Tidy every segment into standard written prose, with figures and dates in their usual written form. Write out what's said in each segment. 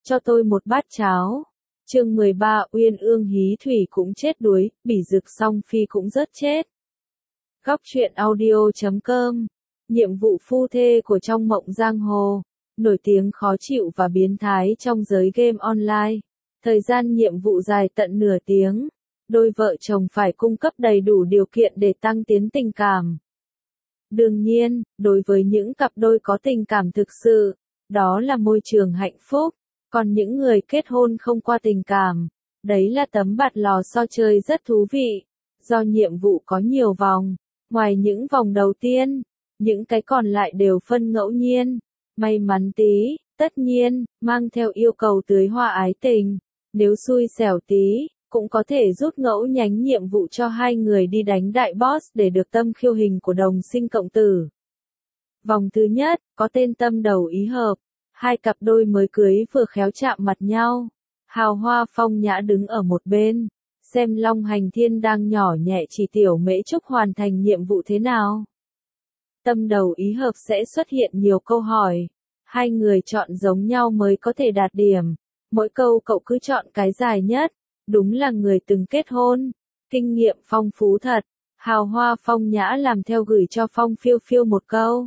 cho tôi một bát cháo. Chương 13, Uyên Ương hí thủy cũng chết đuối, Bỉ Dực song phi cũng rớt chết. Góc truyện audio.com. Nhiệm vụ phu thê của trong mộng giang hồ, nổi tiếng khó chịu và biến thái trong giới game online. Thời gian nhiệm vụ dài tận nửa tiếng. Đôi vợ chồng phải cung cấp đầy đủ điều kiện để tăng tiến tình cảm. Đương nhiên, đối với những cặp đôi có tình cảm thực sự, đó là môi trường hạnh phúc. Còn những người kết hôn không qua tình cảm, đấy là tấm bạt lò xo chơi rất thú vị. Do nhiệm vụ có nhiều vòng, ngoài những vòng đầu tiên, những cái còn lại đều phân ngẫu nhiên. May mắn tí, tất nhiên, mang theo yêu cầu tưới hoa ái tình. Nếu xui xẻo tí, cũng có thể rút ngẫu nhánh nhiệm vụ cho hai người đi đánh đại boss để được tâm khiêu hình của đồng sinh cộng tử. Vòng thứ nhất, có tên tâm đầu ý hợp. Hai cặp đôi mới cưới vừa khéo chạm mặt nhau. Hào hoa phong nhã đứng ở một bên, xem Long Hành Thiên đang nhỏ nhẹ chỉ tiểu Mễ Trúc hoàn thành nhiệm vụ thế nào. Tâm đầu ý hợp sẽ xuất hiện nhiều câu hỏi. Hai người chọn giống nhau mới có thể đạt điểm. Mỗi câu cậu cứ chọn cái dài nhất. Đúng là người từng kết hôn. Kinh nghiệm phong phú thật. Hào hoa phong nhã làm theo gửi cho Phong Phiêu Phiêu một câu.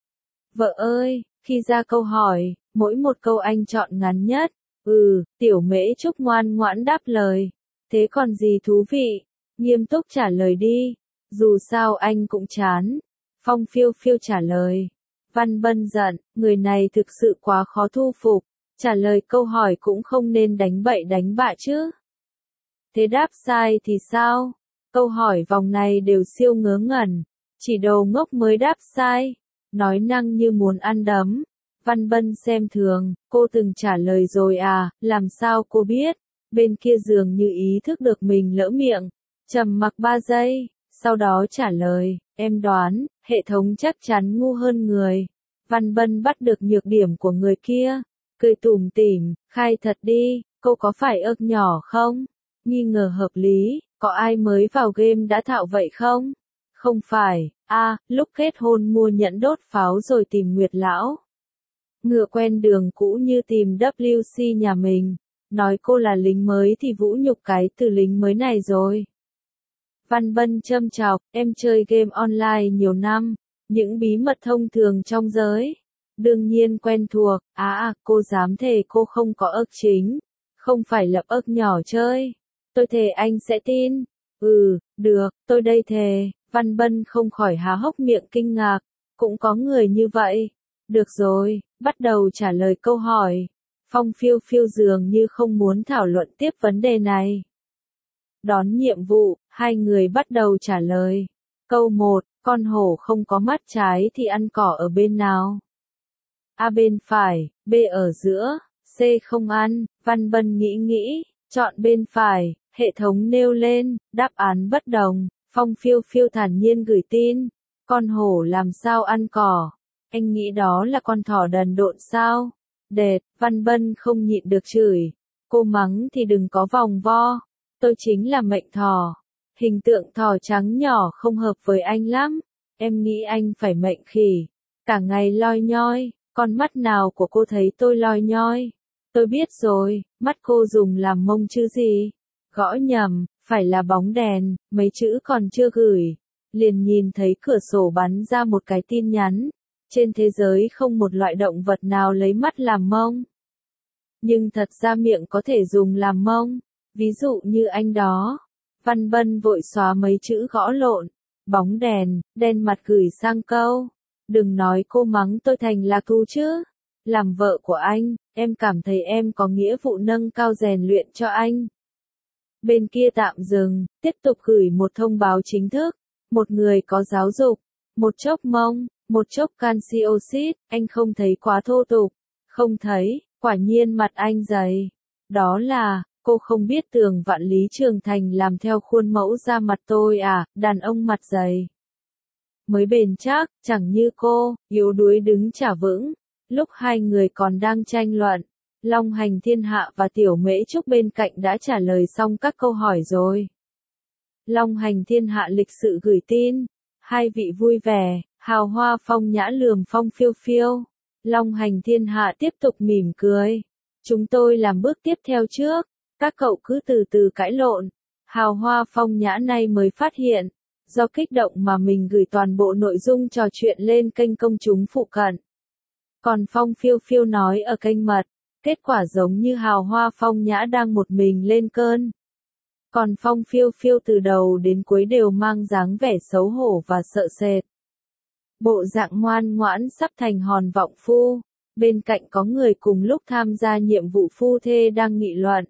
Vợ ơi, khi ra câu hỏi, mỗi một câu anh chọn ngắn nhất. Tiểu Mễ Trúc ngoan ngoãn đáp lời. Thế còn gì thú vị? Nghiêm túc trả lời đi. Dù sao anh cũng chán. Phong Phiêu Phiêu trả lời. Văn Bân giận, người này thực sự quá khó thu phục. Trả lời câu hỏi cũng không nên đánh bậy đánh bạ chứ. Thế đáp sai thì sao? Câu hỏi vòng này đều siêu ngớ ngẩn. Chỉ đồ ngốc mới đáp sai. Nói năng như muốn ăn đấm. Văn Bân xem thường, cô từng trả lời rồi à, làm sao cô biết? Bên kia dường như ý thức được mình lỡ miệng. Trầm mặc 3 giây, sau đó trả lời, em đoán, hệ thống chắc chắn ngu hơn người. Văn Bân bắt được nhược điểm của người kia. Cười tủm tỉm, khai thật đi, cô có phải ức nhỏ không? Nghi ngờ hợp lý, có ai mới vào game đã thạo vậy không? Không phải, lúc kết hôn mua nhẫn đốt pháo rồi tìm Nguyệt Lão. Ngựa quen đường cũ như tìm WC nhà mình. Nói cô là lính mới thì vũ nhục cái từ lính mới này rồi. Văn Bân châm chọc, em chơi game online nhiều năm. Những bí mật thông thường trong giới. Đương nhiên quen thuộc, cô dám thề cô không có ức chính. Không phải lập ức nhỏ chơi. Tôi thề anh sẽ tin. Được, tôi đây thề. Văn Bân không khỏi há hốc miệng kinh ngạc. Cũng có người như vậy. Được rồi, bắt đầu trả lời câu hỏi. Phong Phiêu Phiêu dường như không muốn thảo luận tiếp vấn đề này. Đón nhiệm vụ, hai người bắt đầu trả lời. Câu 1, con hổ không có mắt trái thì ăn cỏ ở bên nào? A bên phải, B ở giữa, C không ăn. Văn Bân nghĩ, chọn bên phải, hệ thống nêu lên, đáp án bất đồng. Phong Phiêu Phiêu thản nhiên gửi tin. Con hổ làm sao ăn cỏ? Anh nghĩ đó là con thỏ đần độn sao? Đệt, Văn Bân không nhịn được chửi. Cô mắng thì đừng có vòng vo. Tôi chính là mệnh thỏ. Hình tượng thỏ trắng nhỏ không hợp với anh lắm. Em nghĩ anh phải mệnh khỉ. Cả ngày loi nhoi, con mắt nào của cô thấy tôi loi nhoi? Tôi biết rồi, mắt cô dùng làm mông chứ gì? Gõ nhầm, phải là bóng đèn, mấy chữ còn chưa gửi. Liền nhìn thấy cửa sổ bắn ra một cái tin nhắn. Trên thế giới không một loại động vật nào lấy mắt làm mông. Nhưng thật ra miệng có thể dùng làm mông. Ví dụ như anh đó. Văn Bân vội xóa mấy chữ gõ lộn. Bóng đèn, đen mặt gửi sang câu. Đừng nói cô mắng tôi thành lạc thú chứ. Làm vợ của anh, em cảm thấy em có nghĩa vụ nâng cao rèn luyện cho anh. Bên kia tạm dừng, tiếp tục gửi một thông báo chính thức. Một người có giáo dục. Một chốc mông, một chốc canxi oxit, anh không thấy quá thô tục. Không thấy, quả nhiên mặt anh dày. Đó là, cô không biết Tường Vạn Lý Trường Thành làm theo khuôn mẫu ra mặt tôi à, đàn ông mặt dày. Mới bền chắc, chẳng như cô, yếu đuối đứng chả vững. Lúc hai người còn đang tranh luận, Long Hành Thiên Hạ và Tiểu Mễ Trúc bên cạnh đã trả lời xong các câu hỏi rồi. Long Hành Thiên Hạ lịch sự gửi tin. Hai vị vui vẻ, hào hoa phong nhã lườm Phong Phiêu Phiêu. Long Hành Thiên Hạ tiếp tục mỉm cười. Chúng tôi làm bước tiếp theo trước, các cậu cứ từ từ cãi lộn. Hào Hoa Phong Nhã nay mới phát hiện, do kích động mà mình gửi toàn bộ nội dung trò chuyện lên kênh công chúng phụ cận. Còn Phong Phiêu Phiêu nói ở kênh mật, kết quả giống như Hào Hoa Phong Nhã đang một mình lên cơn. Còn Phong Phiêu Phiêu từ đầu đến cuối đều mang dáng vẻ xấu hổ và sợ sệt. Bộ dạng ngoan ngoãn sắp thành hòn vọng phu, bên cạnh có người cùng lúc tham gia nhiệm vụ phu thê đang nghị luận.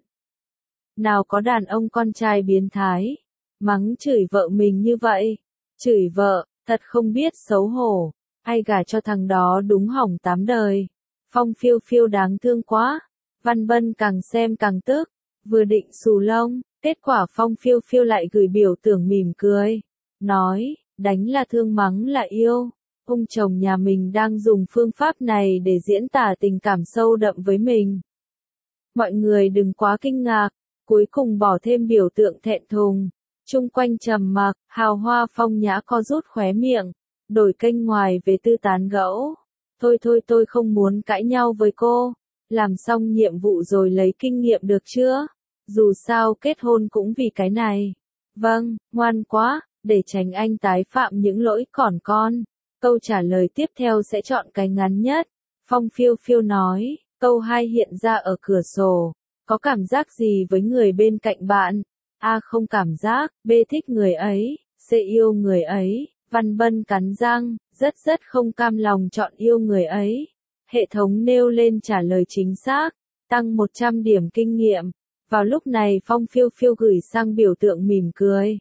Nào có đàn ông con trai biến thái, mắng chửi vợ mình như vậy, chửi vợ, thật không biết xấu hổ, ai gả cho thằng đó đúng hỏng 8 đời. Phong Phiêu Phiêu đáng thương quá, Văn Bân càng xem càng tức, vừa định xù lông, kết quả Phong Phiêu Phiêu lại gửi biểu tượng mỉm cười, nói, đánh là thương mắng là yêu. Ông chồng nhà mình đang dùng phương pháp này để diễn tả tình cảm sâu đậm với mình. Mọi người đừng quá kinh ngạc, cuối cùng bỏ thêm biểu tượng thẹn thùng. Chung quanh trầm mặc, Hào Hoa Phong Nhã co rút khóe miệng, đổi kênh ngoài về tư tán gẫu. Thôi tôi không muốn cãi nhau với cô, làm xong nhiệm vụ rồi lấy kinh nghiệm được chưa? Dù sao kết hôn cũng vì cái này. Vâng, ngoan quá, để tránh anh tái phạm những lỗi còn con. Câu trả lời tiếp theo sẽ chọn cái ngắn nhất. Phong Phiêu Phiêu nói, câu 2 hiện ra ở cửa sổ. Có cảm giác gì với người bên cạnh bạn? A. Không cảm giác, B. Thích người ấy, C. Yêu người ấy. Văn Bân cắn răng, rất không cam lòng chọn yêu người ấy. Hệ thống nêu lên trả lời chính xác, tăng 100 điểm kinh nghiệm. Vào lúc này Phong Phiêu Phiêu gửi sang biểu tượng mỉm cười.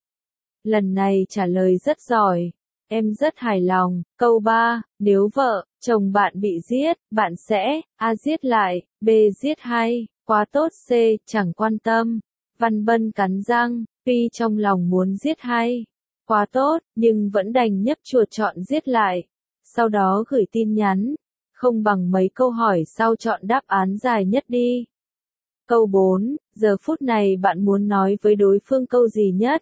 Lần này trả lời rất giỏi. Em rất hài lòng. Câu 3, nếu vợ, chồng bạn bị giết, bạn sẽ A. Giết lại, B. Giết hay, quá tốt, C. Chẳng quan tâm. Văn Bân cắn răng, tuy trong lòng muốn giết hay, quá tốt, nhưng vẫn đành nhấp chuột chọn giết lại. Sau đó gửi tin nhắn, không bằng mấy câu hỏi sau chọn đáp án dài nhất đi. Câu 4, giờ phút này bạn muốn nói với đối phương câu gì nhất?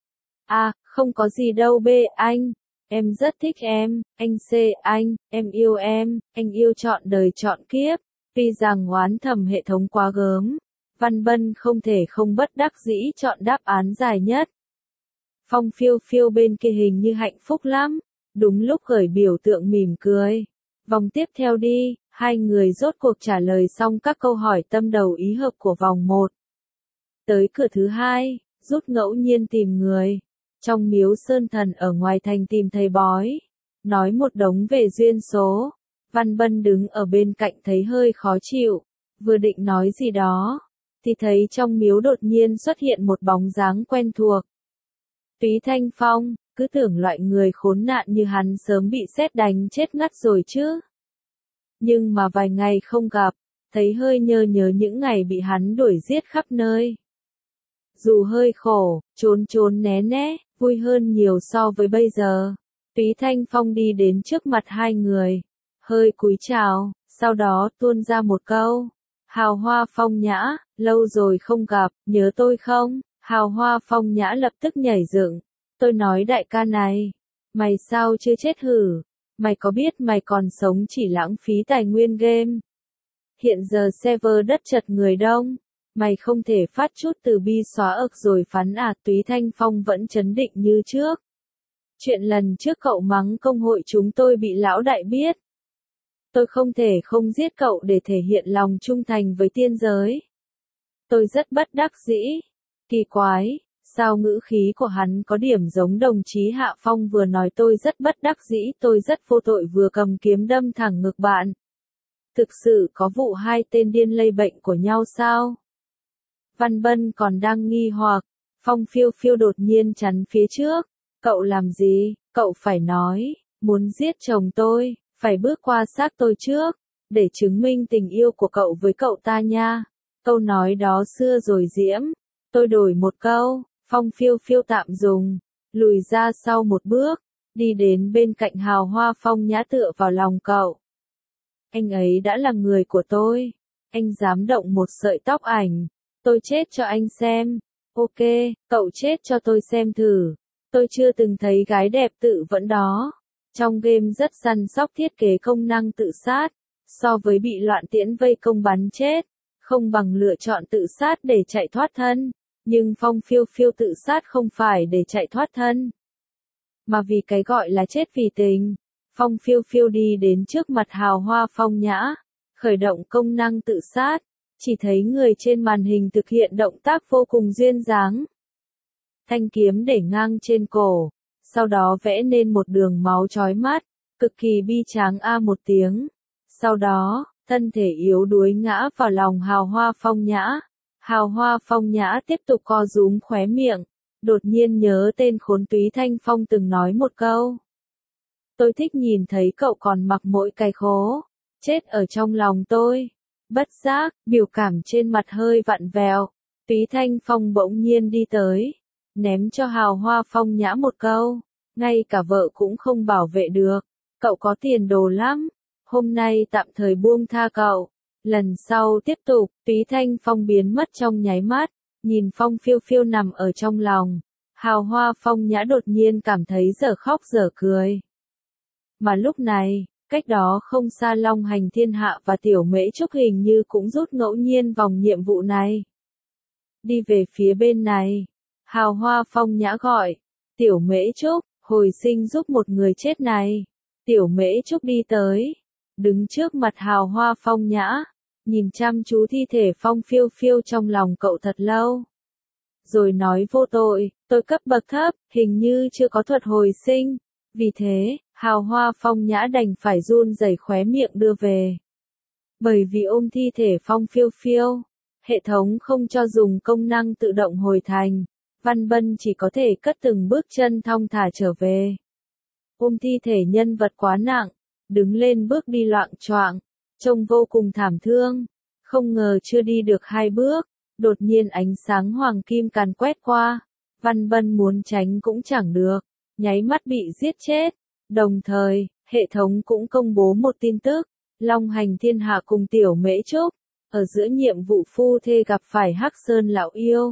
A. Không có gì đâu. B. Anh. Em rất thích em. Anh. C. Em yêu em. Anh yêu trọn đời trọn kiếp. Tuy rằng oán thầm hệ thống quá gớm, Văn Bân không thể không bất đắc dĩ chọn đáp án dài nhất. Phong Phiêu Phiêu bên kia hình như hạnh phúc lắm, đúng lúc gửi biểu tượng mỉm cười. Vòng tiếp theo đi, hai người rốt cuộc trả lời xong các câu hỏi tâm đầu ý hợp của vòng 1. Tới cửa thứ 2, rút ngẫu nhiên tìm người. Trong miếu sơn thần ở ngoài thành tìm thầy bói, nói một đống về duyên số. Văn Bân đứng ở bên cạnh thấy hơi khó chịu, vừa định nói gì đó, thì thấy trong miếu đột nhiên xuất hiện một bóng dáng quen thuộc. Túy Thanh Phong, cứ tưởng loại người khốn nạn như hắn sớm bị sét đánh chết ngắt rồi chứ. Nhưng mà vài ngày không gặp, thấy hơi nhớ những ngày bị hắn đuổi giết khắp nơi. Dù hơi khổ, trốn né, vui hơn nhiều so với bây giờ. Túy Thanh Phong đi đến trước mặt hai người, hơi cúi chào, sau đó tuôn ra một câu. Hào Hoa Phong Nhã, lâu rồi không gặp, nhớ tôi không? Hào Hoa Phong Nhã lập tức nhảy dựng. Tôi nói đại ca này, mày sao chưa chết hử? Mày có biết mày còn sống chỉ lãng phí tài nguyên game. Hiện giờ server đất chật người đông, mày không thể phát chút từ bi xóa ức rồi phán à? Túy Thanh Phong vẫn trấn định như trước. Chuyện lần trước cậu mắng công hội chúng tôi bị lão đại biết. Tôi không thể không giết cậu để thể hiện lòng trung thành với tiên giới. Tôi rất bất đắc dĩ. Kỳ quái, sao ngữ khí của hắn có điểm giống đồng chí Hạ Phong vừa nói tôi rất bất đắc dĩ, tôi rất vô tội vừa cầm kiếm đâm thẳng ngực bạn. Thực sự có vụ hai tên điên lây bệnh của nhau sao? Văn Bân còn đang nghi hoặc, Phong Phiêu Phiêu đột nhiên chắn phía trước. Cậu làm gì? Cậu phải nói, muốn giết chồng tôi, phải bước qua xác tôi trước, để chứng minh tình yêu của cậu với cậu ta nha. Câu nói đó xưa rồi Diễm. Tôi đổi một câu, Phong Phiêu Phiêu tạm dùng, lùi ra sau một bước, đi đến bên cạnh Hào Hoa Phong Nhã tựa vào lòng cậu. Anh ấy đã là người của tôi, anh dám động một sợi tóc ảnh, tôi chết cho anh xem. Ok, cậu chết cho tôi xem thử. Tôi chưa từng thấy gái đẹp tự vẫn đó. Trong game rất săn sóc thiết kế công năng tự sát, So với bị loạn tiễn vây công bắn chết, không bằng lựa chọn tự sát để chạy thoát thân. Nhưng Phong Phiêu Phiêu tự sát không phải để chạy thoát thân, mà vì cái gọi là chết vì tình. Phong Phiêu Phiêu đi đến trước mặt Hào Hoa Phong Nhã, khởi động công năng tự sát, chỉ thấy người trên màn hình thực hiện động tác vô cùng duyên dáng. Thanh kiếm để ngang trên cổ, sau đó vẽ nên một đường máu chói mắt, cực kỳ bi tráng a một tiếng. Sau đó, thân thể yếu đuối ngã vào lòng Hào Hoa Phong Nhã. Hào Hoa Phong Nhã tiếp tục co rúm khóe miệng, đột nhiên nhớ tên khốn Túy Thanh Phong từng nói một câu. Tôi thích nhìn thấy cậu còn mặc mỗi cái khố, chết ở trong lòng tôi. Bất giác, biểu cảm trên mặt hơi vặn vẹo, Túy Thanh Phong bỗng nhiên đi tới, ném cho Hào Hoa Phong Nhã một câu, ngay cả vợ cũng không bảo vệ được, cậu có tiền đồ lắm, hôm nay tạm thời buông tha cậu, lần sau tiếp tục. Túy Thanh Phong biến mất trong nháy mắt, nhìn Phong Phiêu Phiêu nằm ở trong lòng, Hào Hoa Phong Nhã đột nhiên cảm thấy dở khóc dở cười. Mà lúc này, cách đó không xa Long Hành Thiên Hạ và Tiểu Mễ Trúc hình như cũng rút ngẫu nhiên vòng nhiệm vụ này. Đi về phía bên này, Hào Hoa Phong Nhã gọi, Tiểu Mễ Trúc, hồi sinh giúp một người chết này. Tiểu Mễ Trúc đi tới, đứng trước mặt Hào Hoa Phong Nhã, nhìn chăm chú thi thể Phong Phiêu Phiêu trong lòng cậu thật lâu. Rồi nói vô tội, tôi cấp bậc thấp, hình như chưa có thuật hồi sinh. Vì thế, Hào Hoa Phong Nhã đành phải run rẩy khóe miệng đưa về. Bởi vì ôm thi thể Phong Phiêu Phiêu, hệ thống không cho dùng công năng tự động hồi thành, Văn Bân chỉ có thể cất từng bước chân thong thả trở về. Ôm thi thể nhân vật quá nặng, đứng lên bước đi loạng choạng, trông vô cùng thảm thương. Không ngờ chưa đi được 2 bước, đột nhiên ánh sáng hoàng kim càn quét qua, Văn Bân muốn tránh cũng chẳng được, nháy mắt bị giết chết. Đồng thời, hệ thống cũng công bố một tin tức, Long Hành Thiên Hạ cùng Tiểu Mễ Trúc, ở giữa nhiệm vụ phu thê gặp phải Hắc Sơn lão yêu.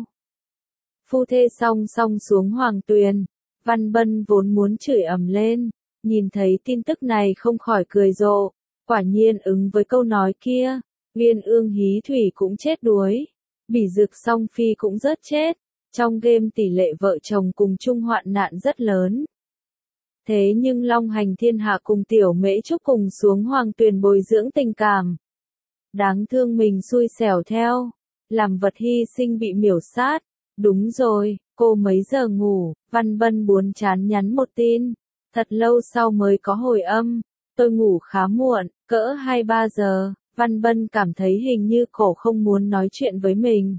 Phu thê song song xuống hoàng tuyền, Văn Bân vốn muốn chửi ầm lên, nhìn thấy tin tức này không khỏi cười rộ, quả nhiên ứng với câu nói kia, Uyên Ương Hí Thủy cũng chết đuối, Bỉ Dực Song Phi cũng rớt chết, trong game tỷ lệ vợ chồng cùng chung hoạn nạn rất lớn. Thế nhưng Long Hành Thiên Hạ cùng Tiểu Mễ Trúc cùng xuống hoàng tuyền bồi dưỡng tình cảm. Đáng thương mình xui xẻo theo, làm vật hy sinh bị miểu sát. Đúng rồi, cô mấy giờ ngủ? Văn Bân buồn chán nhắn một tin. Thật lâu sau mới có hồi âm. Tôi ngủ khá muộn, cỡ 2-3 giờ. Văn Bân cảm thấy hình như cổ không muốn nói chuyện với mình.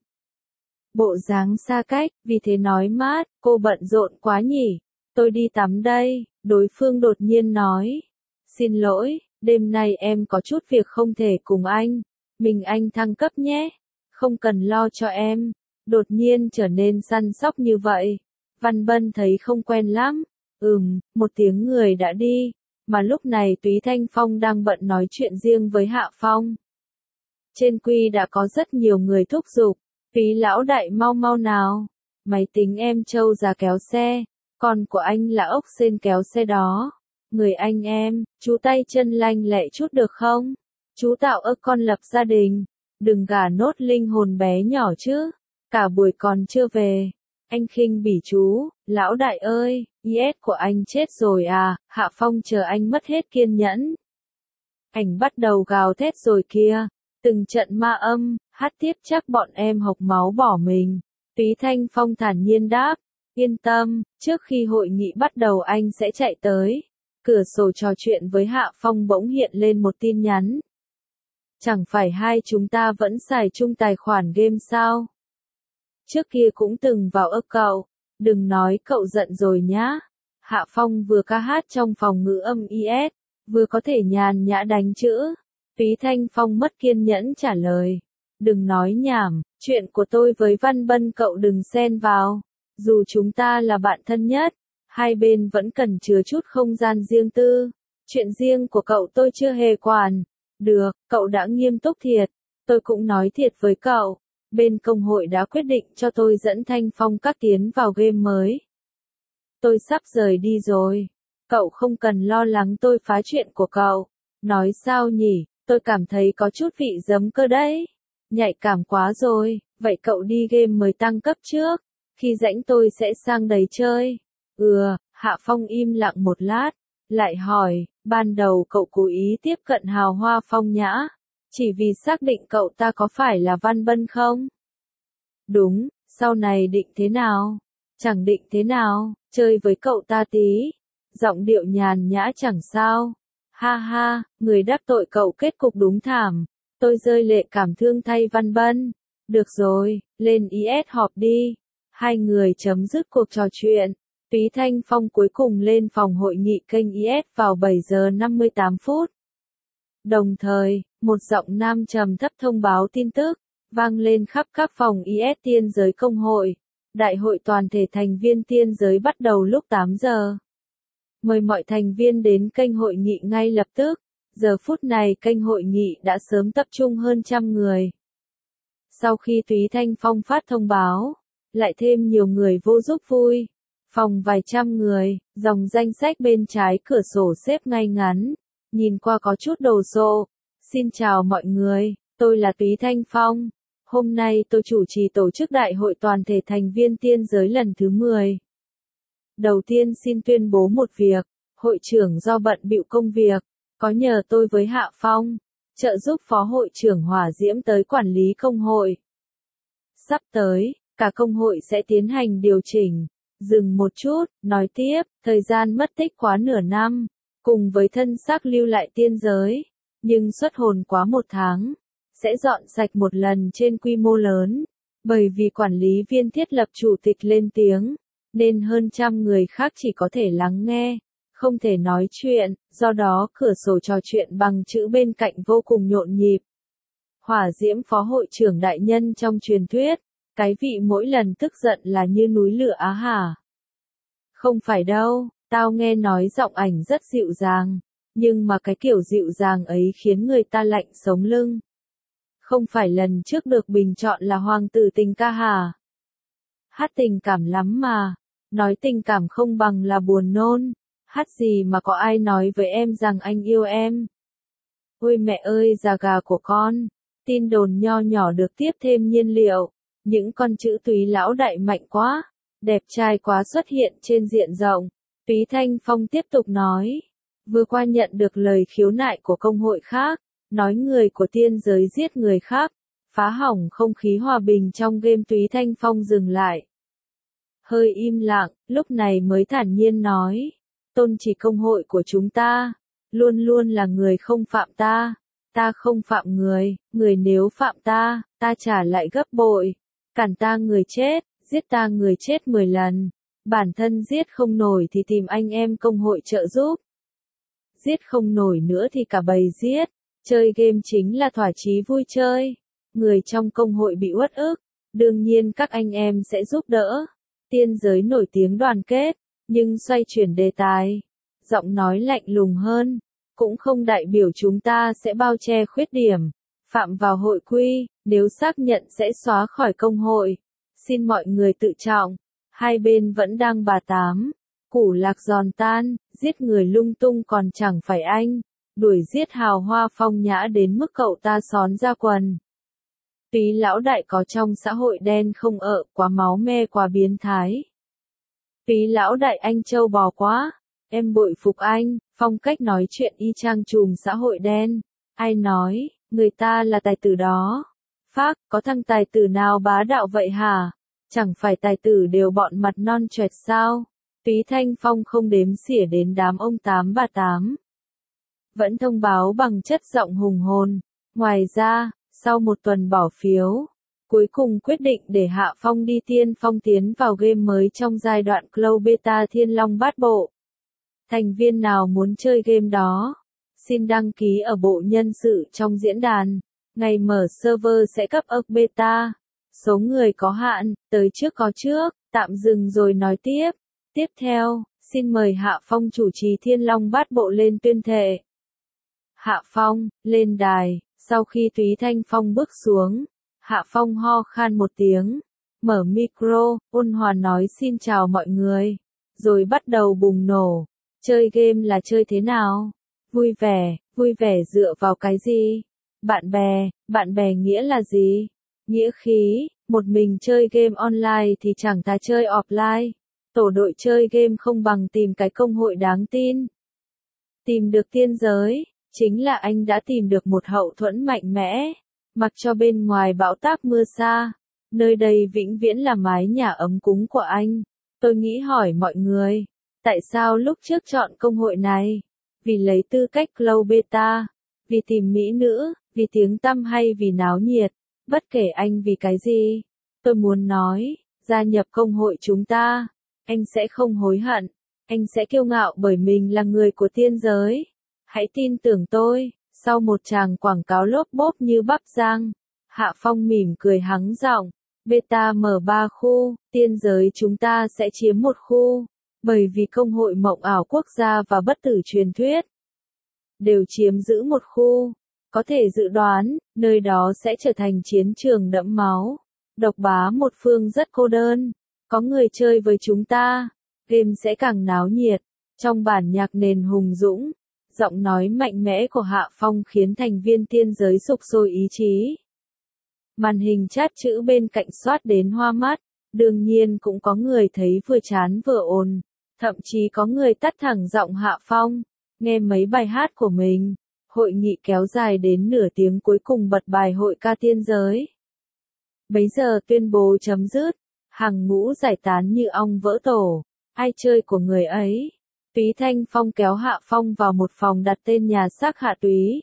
Bộ dáng xa cách, vì thế nói mát, cô bận rộn quá nhỉ? Tôi đi tắm đây. Đối phương đột nhiên nói. Xin lỗi, đêm nay em có chút việc không thể cùng anh. Mình anh thăng cấp nhé. Không cần lo cho em. Đột nhiên trở nên săn sóc như vậy. Văn Bân thấy không quen lắm. Một tiếng người đã đi. Mà lúc này Túy Thanh Phong đang bận nói chuyện riêng với Hạ Phong. Trên quy đã có rất nhiều người thúc giục. Túy lão đại mau mau nào. Máy tính em trâu ra kéo xe. Con của anh là ốc sên kéo xe đó. Người anh em, chú tay chân lanh lẹ chút được không? Chú tạo con lập gia đình. Đừng gả nốt linh hồn bé nhỏ chứ. Cả buổi còn chưa về. Anh khinh bỉ chú, lão đại ơi, IS của anh chết rồi à, Hạ Phong chờ anh mất hết kiên nhẫn. Ảnh bắt đầu gào thét rồi kia, từng trận ma âm, hát tiếp chắc bọn em hộc máu bỏ mình. Túy Thanh Phong thản nhiên đáp, yên tâm, trước khi hội nghị bắt đầu anh sẽ chạy tới. Cửa sổ trò chuyện với Hạ Phong bỗng hiện lên một tin nhắn. Chẳng phải hai chúng ta vẫn xài chung tài khoản game sao? Trước kia cũng từng vào ấp cậu, đừng nói cậu giận rồi nhá. Hạ Phong vừa ca hát trong phòng ngữ âm IS, vừa có thể nhàn nhã đánh chữ. Túy Thanh Phong mất kiên nhẫn trả lời. Đừng nói nhảm, chuyện của tôi với Văn Bân cậu đừng xen vào. Dù chúng ta là bạn thân nhất, hai bên vẫn cần chứa chút không gian riêng tư. Chuyện riêng của cậu tôi chưa hề quản. Được, cậu đã nghiêm túc thiệt. Tôi cũng nói thiệt với cậu. Bên công hội đã quyết định cho tôi dẫn Thanh Phong các tiến vào game mới. Tôi sắp rời đi rồi. Cậu không cần lo lắng tôi phá chuyện của cậu. Nói sao nhỉ? Tôi cảm thấy có chút vị giấm cơ đấy. Nhạy cảm quá rồi, vậy cậu đi game mới tăng cấp trước. Khi rảnh tôi sẽ sang đấy chơi. Hạ Phong im lặng một lát, lại hỏi, ban đầu cậu cố ý tiếp cận Hào Hoa Phong Nhã, chỉ vì xác định cậu ta có phải là Văn Bân không? Đúng, sau này định thế nào? Chẳng định thế nào, chơi với cậu ta tí. Giọng điệu nhàn nhã chẳng sao. Ha ha, người đắc tội cậu kết cục đúng thảm. Tôi rơi lệ cảm thương thay Văn Bân. Được rồi, lên IS họp đi. Hai người chấm dứt cuộc trò chuyện. Túy Thanh Phong cuối cùng lên phòng hội nghị kênh IS vào 7 giờ 58 phút. Đồng thời, một giọng nam trầm thấp thông báo tin tức, vang lên khắp các phòng IS tiên giới công hội. Đại hội toàn thể thành viên tiên giới bắt đầu lúc 8 giờ. Mời mọi thành viên đến kênh hội nghị ngay lập tức. Giờ phút này kênh hội nghị đã sớm tập trung hơn 100 người. Sau khi Túy Thanh Phong phát thông báo, lại thêm nhiều người vô giúp vui. Phòng vài trăm người, dòng danh sách bên trái cửa sổ xếp ngay ngắn, nhìn qua có chút đồ sộ. Xin chào mọi người, tôi là Túy Thanh Phong. Hôm nay tôi chủ trì tổ chức đại hội toàn thể thành viên tiên giới lần thứ 10. Đầu tiên xin tuyên bố một việc, hội trưởng do bận bịu công việc, có nhờ tôi với Hạ Phong, trợ giúp phó hội trưởng Hỏa Diễm tới quản lý công hội. Sắp tới, cả công hội sẽ tiến hành điều chỉnh. Dừng một chút, nói tiếp, thời gian mất tích quá nửa năm, cùng với thân xác lưu lại tiên giới, nhưng xuất hồn quá 1 tháng, sẽ dọn sạch một lần trên quy mô lớn, bởi vì quản lý viên thiết lập chủ tịch lên tiếng, nên hơn 100 người khác chỉ có thể lắng nghe, không thể nói chuyện, do đó cửa sổ trò chuyện bằng chữ bên cạnh vô cùng nhộn nhịp. Hỏa Diễm phó hội trưởng đại nhân trong truyền thuyết, cái vị mỗi lần tức giận là như núi lửa á hả? Không phải đâu, tao nghe nói giọng ảnh rất dịu dàng, nhưng mà cái kiểu dịu dàng ấy khiến người ta lạnh sống lưng. Không phải lần trước được bình chọn là hoàng tử tình ca hả? Hát tình cảm lắm mà, nói tình cảm không bằng là buồn nôn, hát gì mà có ai nói với em rằng anh yêu em? Ôi mẹ ơi già gà của con, tin đồn nho nhỏ được tiếp thêm nhiên liệu. Những con chữ Túy lão đại mạnh quá, đẹp trai quá xuất hiện trên diện rộng. Túy Thanh Phong tiếp tục nói, vừa qua nhận được lời khiếu nại của công hội khác, nói người của tiên giới giết người khác, phá hỏng không khí hòa bình trong game. Túy Thanh Phong dừng lại. Hơi im lặng, lúc này mới thản nhiên nói, tôn chỉ công hội của chúng ta, luôn luôn là người không phạm ta, ta không phạm người, người nếu phạm ta, ta trả lại gấp bội. Cản ta người chết, giết ta người chết 10 lần. Bản thân giết không nổi thì tìm anh em công hội trợ giúp. Giết không nổi nữa thì cả bầy giết. Chơi game chính là thỏa chí vui chơi. Người trong công hội bị uất ức, đương nhiên các anh em sẽ giúp đỡ. Tiên giới nổi tiếng đoàn kết, nhưng xoay chuyển đề tài. Giọng nói lạnh lùng hơn, cũng không đại biểu chúng ta sẽ bao che khuyết điểm. Phạm vào hội quy, nếu xác nhận sẽ xóa khỏi công hội. Xin mọi người tự trọng. Hai bên vẫn đang bà tám. Củ lạc giòn tan, giết người lung tung còn chẳng phải anh. Đuổi giết Hào Hoa Phong Nhã đến mức cậu ta xón ra quần. Túy lão đại có trong xã hội đen không quá máu me quá biến thái. Túy lão đại anh trâu bò quá. Em bội phục anh, phong cách nói chuyện y chang trùm xã hội đen. Ai nói, người ta là tài tử đó. Phác, có thằng tài tử nào bá đạo vậy hả? Chẳng phải tài tử đều bọn mặt non choẹt sao? Túy Thanh Phong không đếm xỉa đến đám ông tám bà tám. Vẫn thông báo bằng chất giọng hùng hồn. Ngoài ra, sau 1 tuần bỏ phiếu, cuối cùng quyết định để Hạ Phong đi tiên phong tiến vào game mới trong giai đoạn Cloud Beta Thiên Long Bát Bộ. Thành viên nào muốn chơi game đó? Xin đăng ký ở bộ nhân sự trong diễn đàn. Ngày mở server sẽ cấp beta. Số người có hạn, tới trước có trước, tạm dừng rồi nói tiếp. Tiếp theo, xin mời Hạ Phong chủ trì Thiên Long Bát Bộ lên tuyên thệ. Hạ Phong, lên đài. Sau khi Túy Thanh Phong bước xuống, Hạ Phong ho khan một tiếng, mở micro, ôn hòa nói xin chào mọi người, rồi bắt đầu bùng nổ. Chơi game là chơi thế nào? Vui vẻ, Vui vẻ dựa vào cái gì? Bạn bè nghĩa là gì? Nghĩa khí, một mình chơi game online thì chẳng thà chơi offline. Tổ đội chơi game không bằng tìm cái công hội đáng tin. Tìm được tiên giới, chính là anh đã tìm được một hậu thuẫn mạnh mẽ. Mặc cho bên ngoài bão táp mưa sa, nơi đây vĩnh viễn là mái nhà ấm cúng của anh. Tôi nghĩ hỏi mọi người, tại sao lúc trước chọn công hội này? Vì lấy tư cách Glow Beta, vì tìm mỹ nữ, vì tiếng tăm hay vì náo nhiệt, bất kể anh vì cái gì. Tôi muốn nói, gia nhập công hội chúng ta, anh sẽ không hối hận, anh sẽ kiêu ngạo bởi mình là người của tiên giới. Hãy tin tưởng tôi. Sau một tràng quảng cáo lốp bốp như bắp rang, Hạ Phong mỉm cười hắng giọng, Beta mở 3 khu, tiên giới chúng ta sẽ chiếm một khu, bởi vì công hội mộng ảo quốc gia và bất tử truyền thuyết đều chiếm giữ một khu. Có thể dự đoán, nơi đó sẽ trở thành chiến trường đẫm máu, độc bá một phương rất cô đơn. Có người chơi với chúng ta, game sẽ càng náo nhiệt. Trong bản nhạc nền hùng dũng, giọng nói mạnh mẽ của Hạ Phong khiến thành viên tiên giới sục sôi ý chí. Màn hình chat chữ bên cạnh xoát đến hoa mắt, đương nhiên cũng có người thấy vừa chán vừa ồn, thậm chí có người tắt thẳng giọng Hạ Phong, nghe mấy bài hát của mình. Hội nghị kéo dài đến nửa tiếng cuối cùng bật bài hội ca tiên giới. Bấy giờ tuyên bố chấm dứt, hàng ngũ giải tán như ong vỡ tổ, ai chơi của người ấy. Túy Thanh Phong kéo Hạ Phong vào một phòng đặt tên nhà xác Hạ Túy.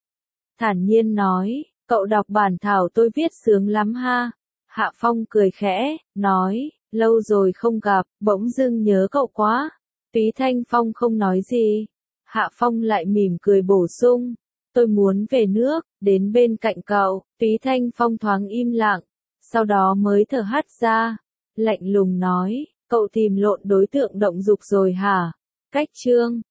Thản nhiên nói, cậu đọc bản thảo tôi viết sướng lắm ha. Hạ Phong cười khẽ, nói, lâu rồi không gặp, bỗng dưng nhớ cậu quá. Túy Thanh Phong không nói gì. Hạ Phong lại mỉm cười bổ sung, tôi muốn về nước, đến bên cạnh cậu. Túy Thanh Phong thoáng im lặng, sau đó mới thở hắt ra, lạnh lùng nói, cậu tìm lộn đối tượng động dục rồi hả? Cách chương